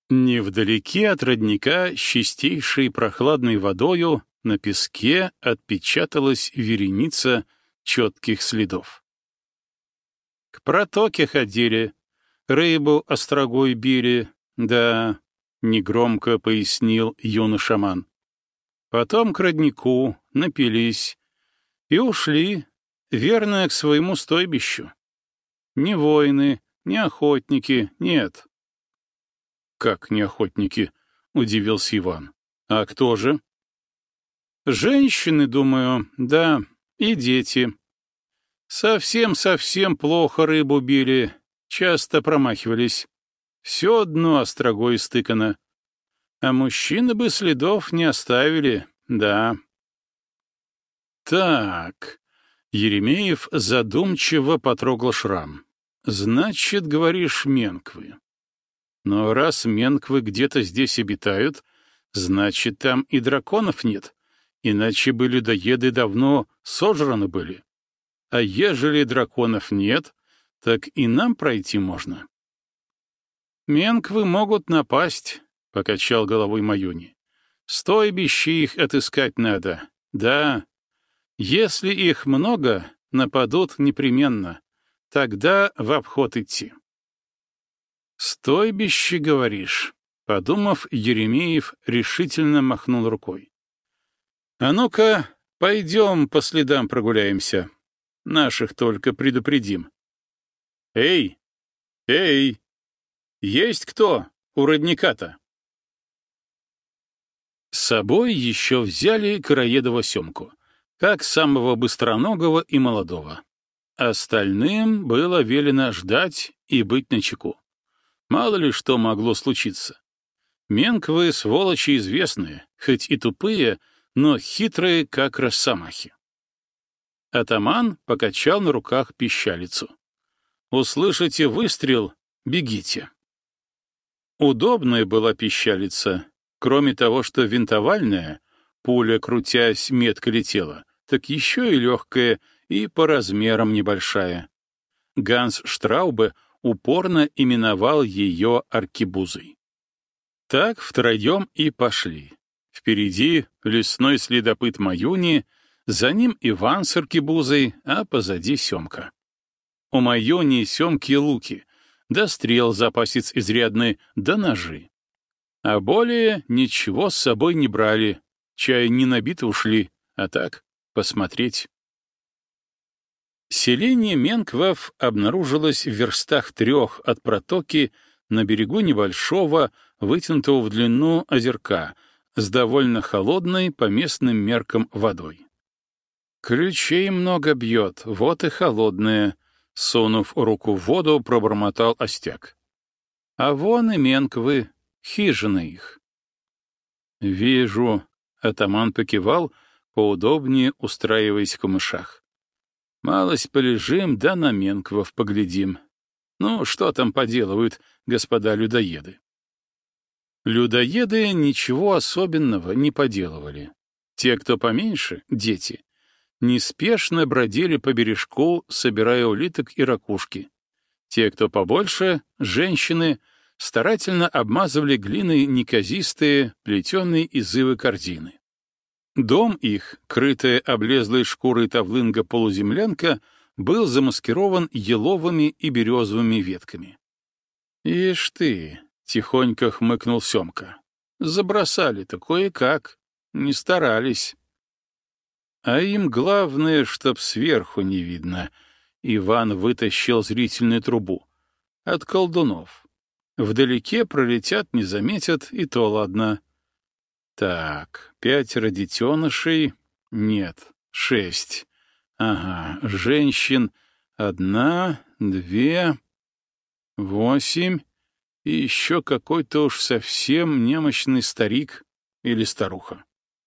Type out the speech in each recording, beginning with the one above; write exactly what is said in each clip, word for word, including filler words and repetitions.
Невдалеке от родника с чистейшей прохладной водою на песке отпечаталась вереница четких следов. К протоке ходили, рыбу острогой били, да, — негромко пояснил юный шаман. Потом к роднику напились и ушли, верно, к своему стойбищу. Не воины, не охотники, нет. «Как не охотники?» — удивился Иван. «А кто же?» «Женщины, думаю, да, и дети. Совсем-совсем плохо рыбу били, часто промахивались. Все дно острогой истыкано. А мужчины бы следов не оставили, да». «Так», — Еремеев задумчиво потрогал шрам. «Значит, говоришь, менквы. Но раз менквы где-то здесь обитают, значит, там и драконов нет, иначе бы людоеды давно сожраны были. А ежели драконов нет, так и нам пройти можно». «Менквы могут напасть», — покачал головой Маюни. «Стойбище их отыскать надо. Да, если их много, нападут непременно. Тогда в обход идти». «Стойбище, говоришь?» — подумав, Еремеев решительно махнул рукой. «А ну-ка, пойдем по следам прогуляемся. Наших только предупредим». «Эй! Эй! Есть кто у родника-то?» С собой еще взяли Короедова Семку, как самого быстроногого и молодого. Остальным было велено ждать и быть начеку. Мало ли что могло случиться. Менквы — сволочи известные, хоть и тупые, но хитрые, как росомахи. Атаман покачал на руках пищалицу. «Услышите выстрел — бегите». Удобная была пищалица. Кроме того, что винтовальная, пуля, крутясь, метко летела, так еще и легкая и по размерам небольшая. Ганс Штраубе упорно именовал ее аркебузой. Так втроем и пошли. Впереди лесной следопыт Маюни, за ним Иван с аркебузой, а позади Семка. У Маюни и Семки луки, да стрел запасец изрядный, да ножи. А более ничего с собой не брали, чай не набито ушли, а так посмотреть. Селение Менквов обнаружилось в верстах трех от протоки на берегу небольшого, вытянутого в длину озерка, с довольно холодной по местным меркам водой. «Ключей много бьет, вот и холодная», — сунув руку в воду, пробормотал Остяк. «А вон и Менквы, хижины их». «Вижу», — атаман покивал, поудобнее устраиваясь в камышах. «Малость полежим, да на Менквов поглядим. Ну, что там поделывают господа людоеды?» Людоеды ничего особенного не поделывали. Те, кто поменьше, дети, неспешно бродили по бережку, собирая улиток и ракушки. Те, кто побольше, женщины, старательно обмазывали глиной неказистые, плетеные из ивы корзины. Дом их, крытая облезлой шкурой тавлынга полуземлянка, был замаскирован еловыми и березовыми ветками. «Ишь ты!» — тихонько хмыкнул Семка. «Забросали-то кое-как, не старались». «А им главное, чтоб сверху не видно», — Иван вытащил зрительную трубу. «От колдунов. Вдалеке пролетят, не заметят, и то ладно». Так, пятеро детенышей? Нет, шесть. Ага, женщин одна, две, восемь, и еще какой-то уж совсем немощный старик или старуха.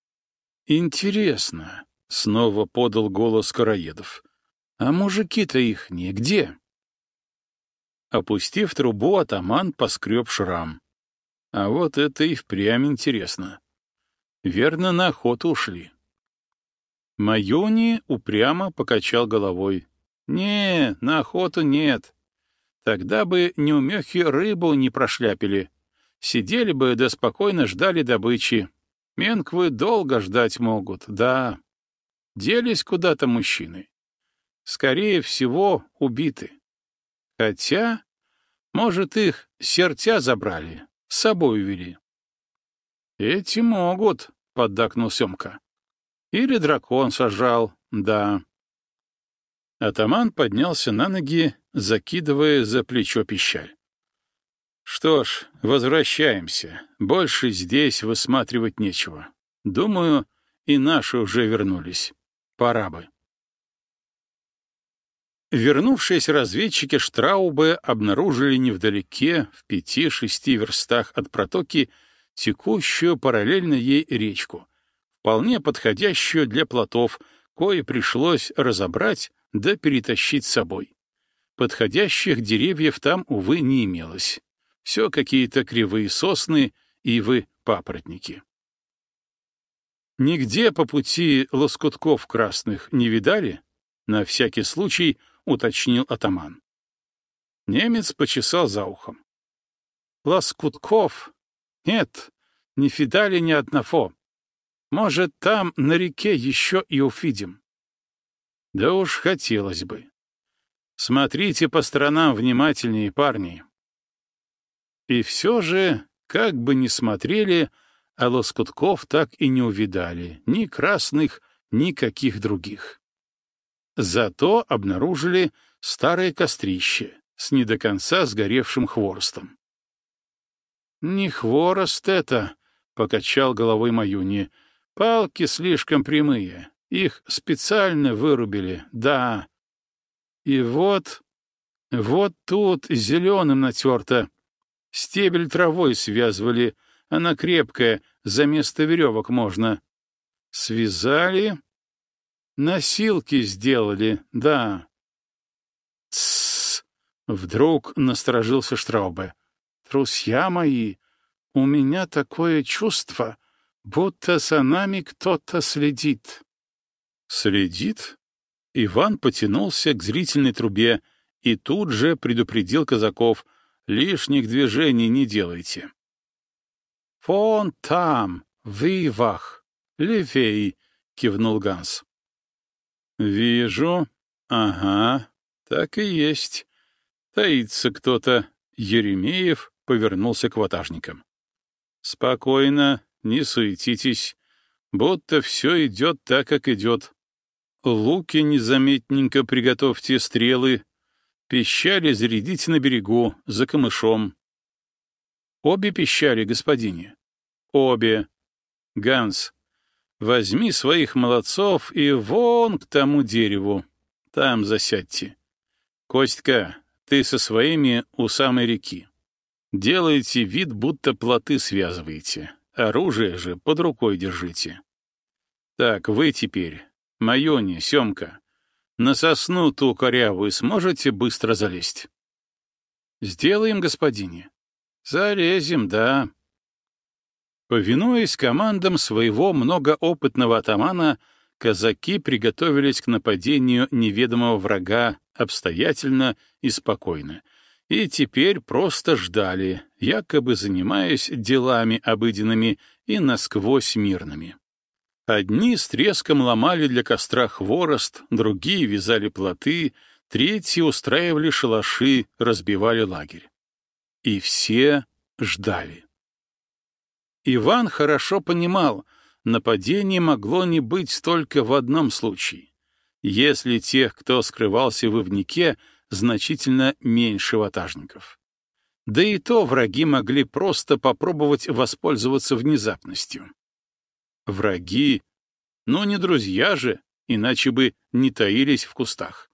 Интересно, — снова подал голос Короедов, — а мужики-то их нигде? Опустив трубу, атаман поскреб шрам. А вот это и впрямь интересно. Верно, на охоту ушли. Маюни упрямо покачал головой. «Не, на охоту нет. Тогда бы неумехи рыбу не прошляпили. Сидели бы да спокойно ждали добычи. Менквы долго ждать могут, да. Делись куда-то мужчины. Скорее всего, убиты. Хотя, может, их сертя забрали, с собой увели. Эти могут, — поддакнул Семка. Или дракон сожрал, да. Атаман поднялся на ноги, закидывая за плечо пищаль. Что ж, возвращаемся. Больше здесь высматривать нечего. Думаю, и наши уже вернулись. Пора бы. Вернувшиеся разведчики Штраубе обнаружили невдалеке, в пяти-шести верстах от протоки, текущую параллельно ей речку, вполне подходящую для плотов, кое пришлось разобрать да перетащить с собой. Подходящих деревьев там, увы, не имелось. Все какие-то кривые сосны, ивы, папоротники. Нигде по пути лоскутков красных не видали? На всякий случай уточнил атаман. Немец почесал за ухом. Лоскутков? Нет, не видали ни одного. Может, там на реке еще и увидим. Да уж хотелось бы. Смотрите по сторонам внимательнее, парни. И все же, как бы ни смотрели, а лоскутков так и не увидали, ни красных, ни каких других. Зато обнаружили старое кострище с не до конца сгоревшим хворостом. «Не хворост это», — покачал головой Маюни, — «палки слишком прямые, их специально вырубили, да. И вот, вот тут зеленым натерто. Стебель травой связывали, она крепкая, за место веревок можно. Связали, носилки сделали, да». «Тссс!» — вдруг насторожился Штраубе. «Друзья мои, у меня такое чувство, будто за нами кто-то следит». «Следит?» Иван потянулся к зрительной трубе и тут же предупредил казаков: лишних движений не делайте. «Вон там, в ивах, левей», — кивнул Ганс. «Вижу. Ага, так и есть. Таится кто-то». Еремеев повернулся к ватажникам. «Спокойно, не суетитесь, будто все идет так, как идет. Луки незаметненько приготовьте, стрелы. Пищали зарядите на берегу, за камышом». «Обе пищали, господине?» «Обе. Ганс, возьми своих молодцов и вон к тому дереву. Там засядьте. Костька, ты со своими у самой реки. Делайте вид, будто плоты связываете. Оружие же под рукой держите. Так, вы теперь, Майони, Семка, на сосну ту корявую сможете быстро залезть?» «Сделаем, господине». «Залезем, да». Повинуясь командам своего многоопытного атамана, казаки приготовились к нападению неведомого врага обстоятельно и спокойно, и теперь просто ждали, якобы занимаясь делами обыденными и насквозь мирными. Одни с треском ломали для костра хворост, другие вязали плоты, третьи устраивали шалаши, разбивали лагерь. И все ждали. Иван хорошо понимал, нападение могло не быть только в одном случае, если тех, кто скрывался в ивнике, значительно меньше ватажников. Да и то враги могли просто попробовать воспользоваться внезапностью. Враги, ну не друзья же, иначе бы не таились в кустах.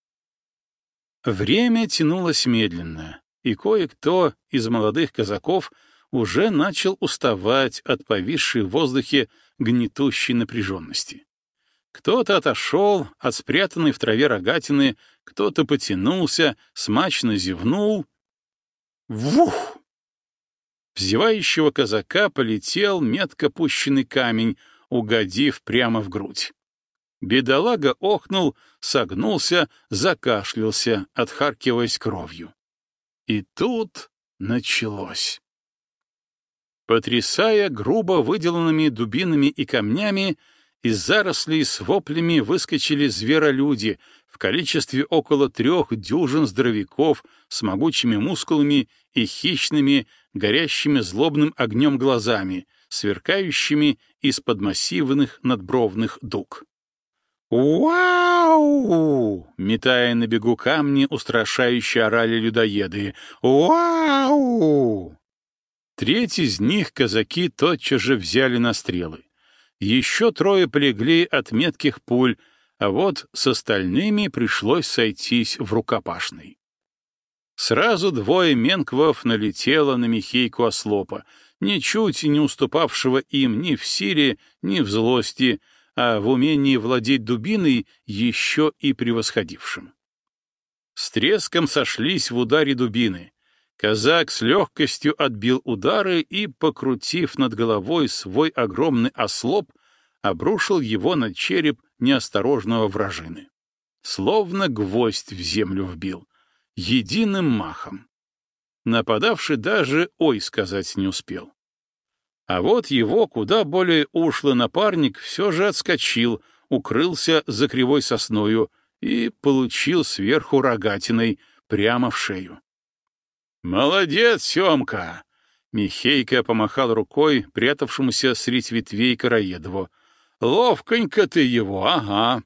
Время тянулось медленно, и кое-кто из молодых казаков уже начал уставать от повисшей в воздухе гнетущей напряженности. Кто-то отошел от спрятанной в траве рогатины, кто-то потянулся, смачно зевнул. Вух! В зевающего казака полетел метко пущенный камень, угодив прямо в грудь. Бедолага охнул, согнулся, закашлялся, отхаркиваясь кровью. И тут началось. Потрясая грубо выделанными дубинами и камнями, из зарослей с воплями выскочили зверолюди в количестве около трех дюжин здоровяков с могучими мускулами и хищными, горящими злобным огнем глазами, сверкающими из-под массивных надбровных дуг. «Уау!» — метая на бегу камни, устрашающе орали людоеды. «Уау!» Треть из них казаки тотчас же взяли на стрелы. Еще трое полегли от метких пуль, а вот с остальными пришлось сойтись в рукопашной. Сразу двое менквов налетело на Михейку Ослопа, ничуть не уступавшего им ни в силе, ни в злости, а в умении владеть дубиной еще и превосходившим. С треском сошлись в ударе дубины. Казак с легкостью отбил удары и, покрутив над головой свой огромный ослоп, обрушил его на череп неосторожного вражины. Словно гвоздь в землю вбил, единым махом. Нападавший даже «ой» сказать не успел. А вот его куда более ушлый напарник все же отскочил, укрылся за кривой сосною и получил сверху рогатиной прямо в шею. «Молодец, Семка!» — Михейка помахал рукой прятавшемуся средь ветвей Караедову. «Ловконько ты его, ага!»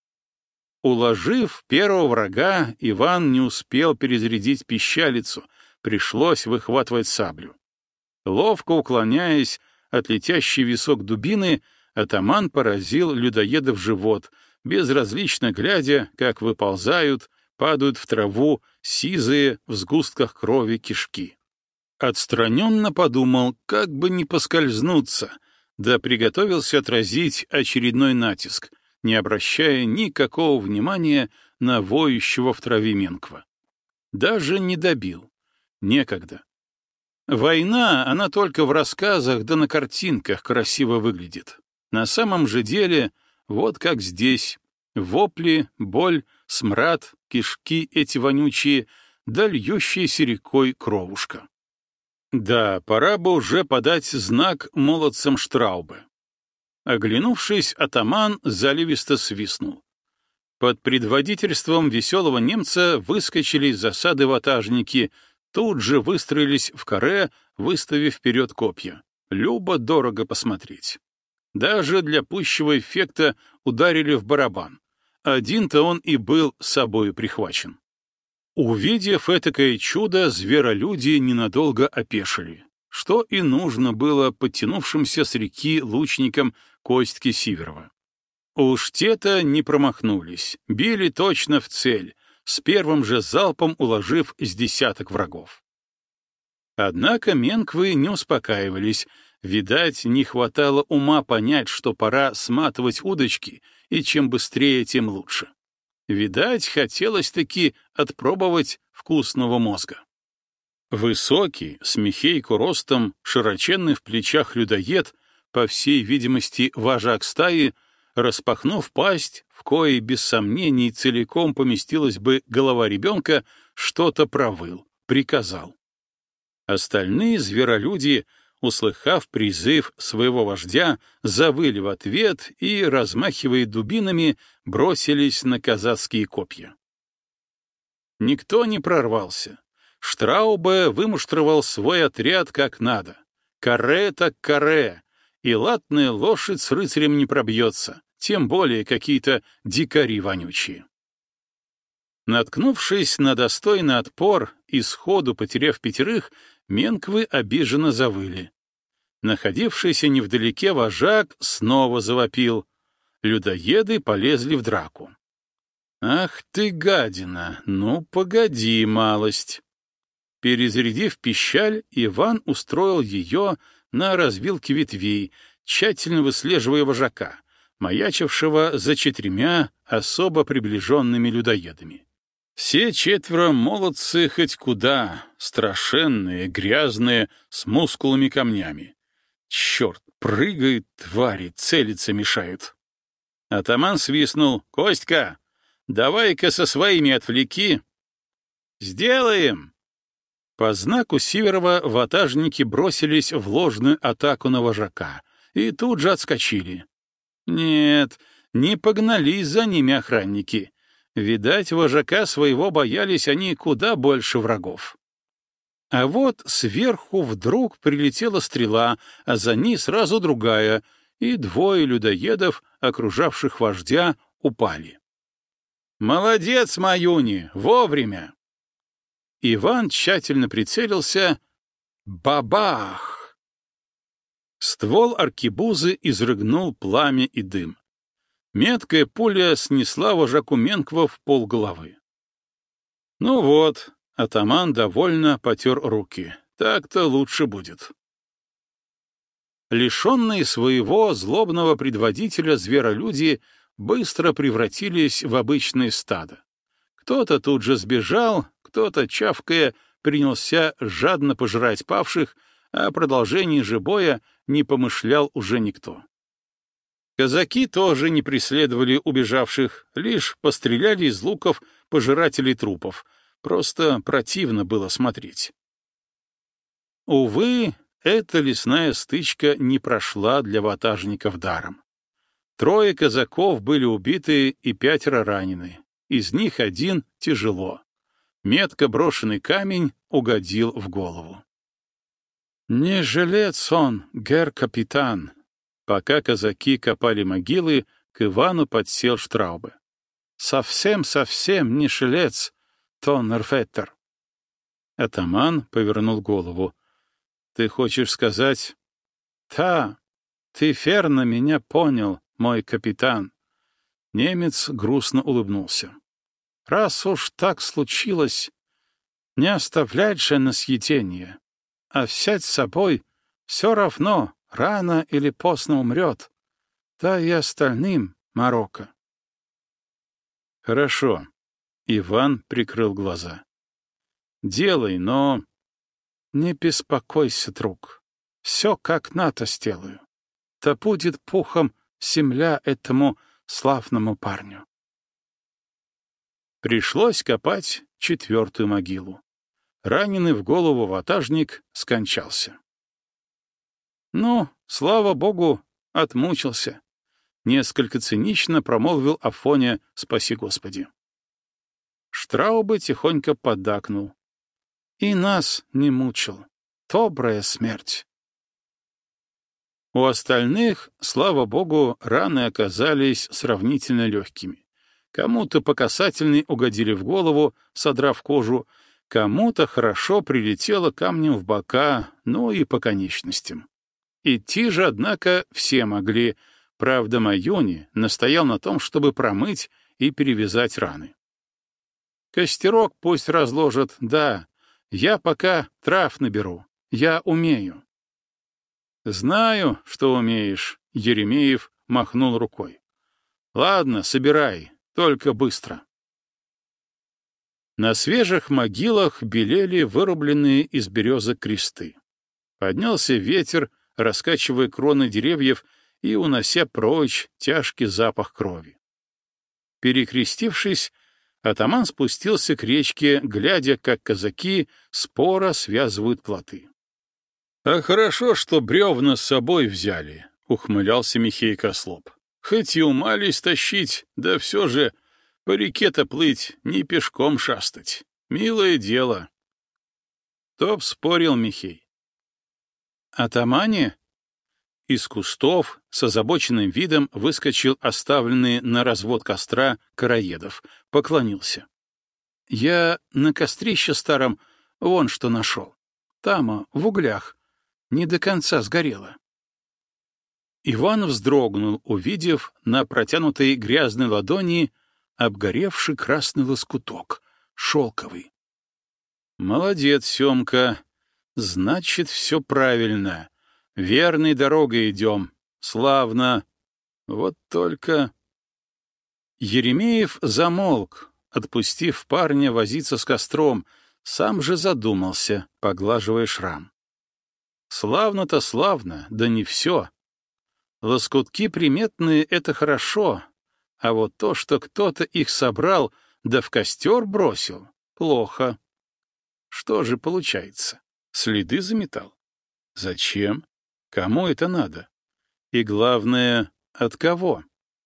Уложив первого врага, Иван не успел перезарядить пищалицу, пришлось выхватывать саблю. Ловко уклоняясь от летящей висок дубины, атаман поразил людоеда в живот, безразлично глядя, как выползают, падают в траву сизые в сгустках крови кишки. Отстраненно подумал, как бы не поскользнуться, да приготовился отразить очередной натиск, не обращая никакого внимания на воющего в траве менква. Даже не добил. Некогда. Война, она только в рассказах да на картинках красиво выглядит. На самом же деле, вот как здесь, вопли, боль, смрад, кишки эти вонючие, да льющаяся рекой кровушка. Да, пора бы уже подать знак молодцам Штраубе. Оглянувшись, атаман заливисто свистнул. Под предводительством веселого немца выскочили из засады ватажники, тут же выстроились в каре, выставив вперед копья. Любо-дорого посмотреть. Даже для пущего эффекта ударили в барабан. Один-то он и был с собою прихвачен. Увидев этакое чудо, зверолюди ненадолго опешили, что и нужно было подтянувшимся с реки лучникам Костьки Сиверова. Уж те-то не промахнулись, били точно в цель, с первым же залпом уложив с десяток врагов. Однако менквы не успокаивались, видать, не хватало ума понять, что пора сматывать удочки, и чем быстрее, тем лучше. Видать, хотелось-таки отпробовать вкусного мозга. Высокий, с Михейку ростом, широченный в плечах людоед, по всей видимости, вожак стаи, распахнув пасть, в коей, без сомнений, целиком поместилась бы голова ребенка, что-то провыл, приказал. Остальные зверолюди, услыхав призыв своего вождя, завыли в ответ и, размахивая дубинами, бросились на казацкие копья. Никто не прорвался. Штраубе вымуштровал свой отряд как надо. Каре так каре, и латная лошадь с рыцарем не пробьется, тем более какие-то дикари вонючие. Наткнувшись на достойный отпор и сходу потеряв пятерых, менквы обиженно завыли. Находившийся невдалеке вожак снова завопил. Людоеды полезли в драку. «Ах ты, гадина! Ну, погоди, малость!» Перезарядив пищаль, Иван устроил ее на развилке ветвей, тщательно выслеживая вожака, маячившего за четырьмя особо приближенными людоедами. Все четверо молодцы хоть куда, страшенные, грязные, с мускулами камнями. Черт, прыгают твари, целиться мешают. Атаман свистнул. «Костька, давай-ка со своими отвлеки». «Сделаем!» По знаку Сиверова ватажники бросились в ложную атаку на вожака и тут же отскочили. Нет, не погнались за ними охранники. Видать, вожака своего боялись они куда больше врагов. А вот сверху вдруг прилетела стрела, а за ней сразу другая, и двое людоедов, окружавших вождя, упали. «Молодец, Маюни, вовремя!» Иван тщательно прицелился. Бабах! Ствол аркебузы изрыгнул пламя и дым. Меткая пуля снесла вожаку Менква в полголовы. Ну вот, атаман довольно потер руки. Так-то лучше будет. Лишенные своего злобного предводителя зверолюди быстро превратились в обычное стадо. Кто-то тут же сбежал, кто-то, чавкая, принялся жадно пожирать павших, а о продолжении же боя не помышлял уже никто. Казаки тоже не преследовали убежавших, лишь постреляли из луков пожирателей трупов. Просто противно было смотреть. Увы, эта лесная стычка не прошла для ватажников даром. Трое казаков были убиты и пятеро ранены. Из них один тяжело. Метко брошенный камень угодил в голову. «Не жилец он, гер-капитан!» Пока казаки копали могилы, к Ивану подсел Штраубе. «Совсем-совсем не жилец, Тоннерфеттер!» Атаман повернул голову. «Ты хочешь сказать...» «Та, ты верно меня понял, мой капитан!» Немец грустно улыбнулся. «Раз уж так случилось, не оставлять же на съедение, а взять с собой все равно рано или поздно умрет, да и остальным Марокко». «Хорошо», — Иван прикрыл глаза. «Делай, но...» «Не беспокойся, друг, все как надо сделаю. Да будет пухом земля этому славному парню». Пришлось копать четвертую могилу. Раненый в голову ватажник скончался. «Ну, слава богу, отмучился», — несколько цинично промолвил Афоня, спаси Господи. Штраубе тихонько поддакнул. «И нас не мучил. Добрая смерть». У остальных, слава богу, раны оказались сравнительно легкими. Кому-то по касательной угодили в голову, содрав кожу, кому-то хорошо прилетело камнем в бока, ну и по конечностям. Идти же, однако, все могли. Правда, Маюни настоял на том, чтобы промыть и перевязать раны. «Костерок пусть разложат, да. Я пока трав наберу. Я умею». «Знаю, что умеешь», — Еремеев махнул рукой. «Ладно, собирай, только быстро». На свежих могилах белели вырубленные из березы кресты. Поднялся ветер, раскачивая кроны деревьев и унося прочь тяжкий запах крови. Перекрестившись, атаман спустился к речке, глядя, как казаки споро связывают плоты. «А хорошо, что бревна с собой взяли», — ухмылялся Михей Кослоп. «Хоть и умались тащить, да все же по реке-то плыть, не пешком шастать. Милое дело». Топ спорил Михей. «Атамане?» Из кустов с озабоченным видом выскочил оставленный на развод костра Караедов, поклонился. «Я на кострище старом вон что нашел. Там, в углях. Не до конца сгорело». Иван вздрогнул, увидев на протянутой грязной ладони обгоревший красный лоскуток, шелковый. «Молодец, Семка. Значит, все правильно. Верной дорогой идем. Славно. Вот только...» Еремеев замолк, отпустив парня возиться с костром, сам же задумался, поглаживая шрам. Славно-то славно, да не все. Лоскутки приметные — это хорошо, а вот то, что кто-то их собрал, да в костер бросил, плохо. Что же получается? Следы заметал? Зачем? Кому это надо? И главное, от кого?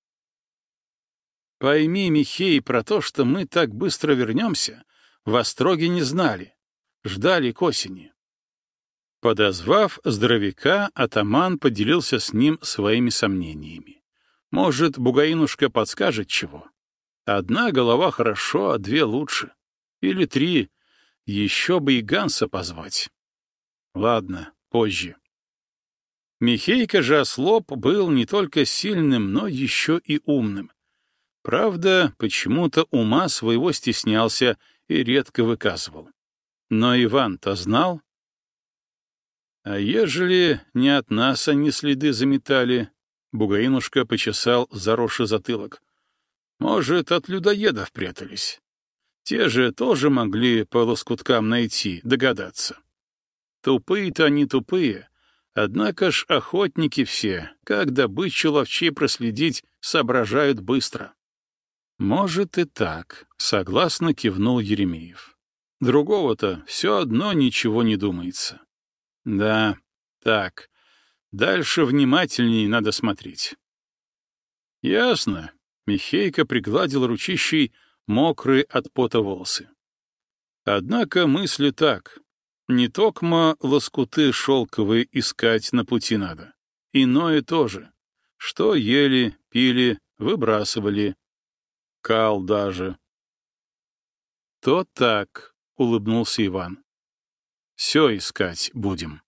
Пойми, Михей, про то, что мы так быстро вернемся, в Остроге не знали. Ждали к осени. Подозвав здоровяка, атаман поделился с ним своими сомнениями. Может, Бугаинушка подскажет чего? Одна голова хорошо, а две лучше. Или три. Еще бы и Ганса позвать. Ладно, позже. Михейка же ослоп был не только сильным, но еще и умным. Правда, почему-то ума своего стеснялся и редко выказывал. Но Иван-то знал. А ежели не от нас они следы заметали, Бугаинушка почесал заросший затылок. Может, от людоедов прятались. Те же тоже могли по лоскуткам найти, догадаться. Тупые-то они тупые, однако ж охотники все, как добычу ловчей проследить, соображают быстро. Может и так, согласно кивнул Еремеев. Другого-то все одно ничего не думается. Да, так, дальше внимательней надо смотреть. Ясно. Михейка пригладил ручищей мокрые от пота волосы. Однако мысли так. Не токмо лоскуты шелковые искать на пути надо. Иное тоже. Что ели, пили, выбрасывали. Кал даже. То так, улыбнулся Иван. Все искать будем.